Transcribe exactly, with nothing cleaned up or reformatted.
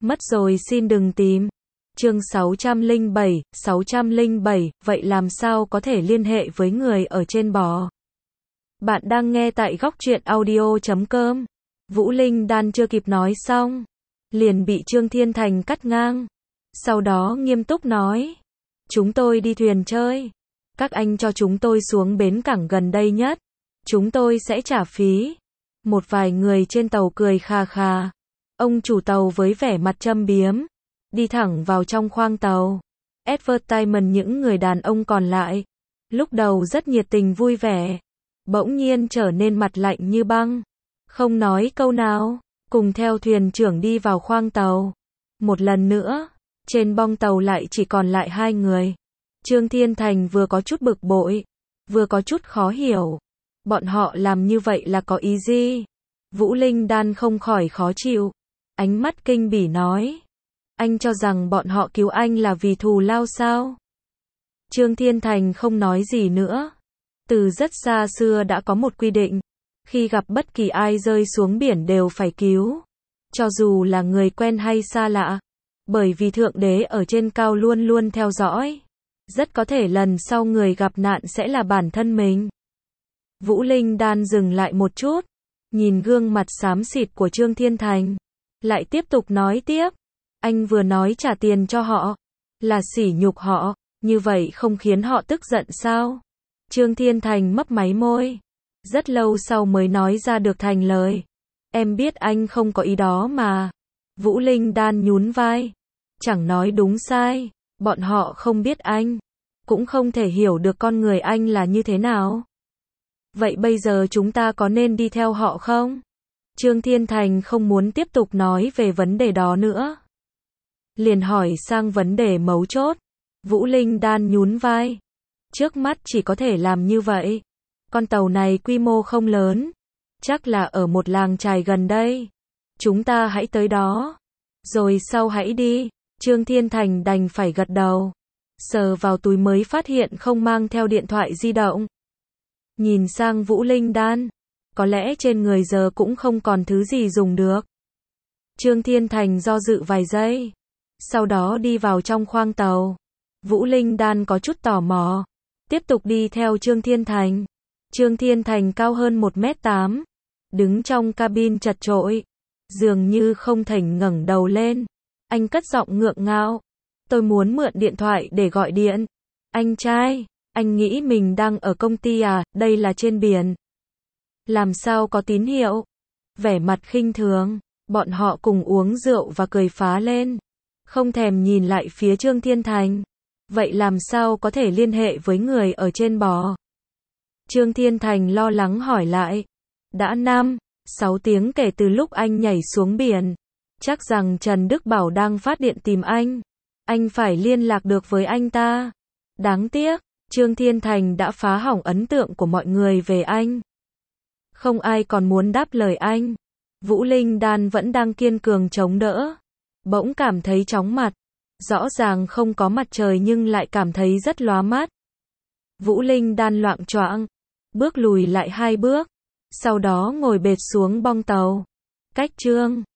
Mất rồi xin đừng tìm. Chương sáu trăm lẻ bảy, sáu trăm lẻ bảy, vậy làm sao có thể liên hệ với người ở trên bò? Bạn đang nghe tại góc truyện audio chấm com. Vũ Linh Đan chưa kịp nói xong, liền bị Trương Thiên Thành cắt ngang. Sau đó nghiêm túc nói, chúng tôi đi thuyền chơi. Các anh cho chúng tôi xuống bến cảng gần đây nhất. Chúng tôi sẽ trả phí. Một vài người trên tàu cười khà khà. Ông chủ tàu với vẻ mặt châm biếm, đi thẳng vào trong khoang tàu. Advertisement những người đàn ông còn lại, lúc đầu rất nhiệt tình vui vẻ, bỗng nhiên trở nên mặt lạnh như băng, không nói câu nào, cùng theo thuyền trưởng đi vào khoang tàu. Một lần nữa, trên bong tàu lại chỉ còn lại hai người. Trương Thiên Thành vừa có chút bực bội, vừa có chút khó hiểu. Bọn họ làm như vậy là có ý gì? Vũ Linh Đan không khỏi khó chịu, ánh mắt kinh bỉ nói, anh cho rằng bọn họ cứu anh là vì thù lao sao? Trương Thiên Thành không nói gì nữa. Từ rất xa xưa đã có một quy định, khi gặp bất kỳ ai rơi xuống biển đều phải cứu, cho dù là người quen hay xa lạ, bởi vì Thượng Đế ở trên cao luôn luôn theo dõi, rất có thể lần sau người gặp nạn sẽ là bản thân mình. Vũ Linh Đan dừng lại một chút, nhìn gương mặt xám xịt của Trương Thiên Thành, lại tiếp tục nói tiếp, anh vừa nói trả tiền cho họ, là sỉ nhục họ, như vậy không khiến họ tức giận sao? Trương Thiên Thành mấp máy môi, rất lâu sau mới nói ra được thành lời, em biết anh không có ý đó mà. Vũ Linh Đan nhún vai, chẳng nói đúng sai, bọn họ không biết anh, cũng không thể hiểu được con người anh là như thế nào. Vậy bây giờ chúng ta có nên đi theo họ không? Trương Thiên Thành không muốn tiếp tục nói về vấn đề đó nữa, liền hỏi sang vấn đề mấu chốt. Vũ Linh Đan nhún vai, trước mắt chỉ có thể làm như vậy. Con tàu này quy mô không lớn, chắc là ở một làng chài gần đây. Chúng ta hãy tới đó, rồi sau hãy đi. Trương Thiên Thành đành phải gật đầu, sờ vào túi mới phát hiện không mang theo điện thoại di động. Nhìn sang Vũ Linh Đan, có lẽ trên người giờ cũng không còn thứ gì dùng được. Trương Thiên Thành do dự vài giây, sau đó đi vào trong khoang tàu. Vũ Linh Đan có chút tò mò, tiếp tục đi theo Trương Thiên Thành. Trương Thiên Thành cao hơn một mét tám, đứng trong cabin chật chội, dường như không thèm ngẩng đầu lên. Anh cất giọng ngượng ngạo, tôi muốn mượn điện thoại để gọi điện. Anh trai, anh nghĩ mình đang ở công ty à, đây là trên biển. Làm sao có tín hiệu? Vẻ mặt khinh thường, bọn họ cùng uống rượu và cười phá lên, không thèm nhìn lại phía Trương Thiên Thành. Vậy làm sao có thể liên hệ với người ở trên bò? Trương Thiên Thành lo lắng hỏi lại. Đã năm, sáu tiếng kể từ lúc anh nhảy xuống biển. Chắc rằng Trần Đức Bảo đang phát điện tìm anh. Anh phải liên lạc được với anh ta. Đáng tiếc, Trương Thiên Thành đã phá hỏng ấn tượng của mọi người về anh. Không ai còn muốn đáp lời anh. Vũ Linh Đan vẫn đang kiên cường chống đỡ, bỗng cảm thấy chóng mặt. Rõ ràng không có mặt trời nhưng lại cảm thấy rất lóa mắt. Vũ Linh Đan loạng choạng, bước lùi lại hai bước, sau đó ngồi bệt xuống bong tàu. Cách Trương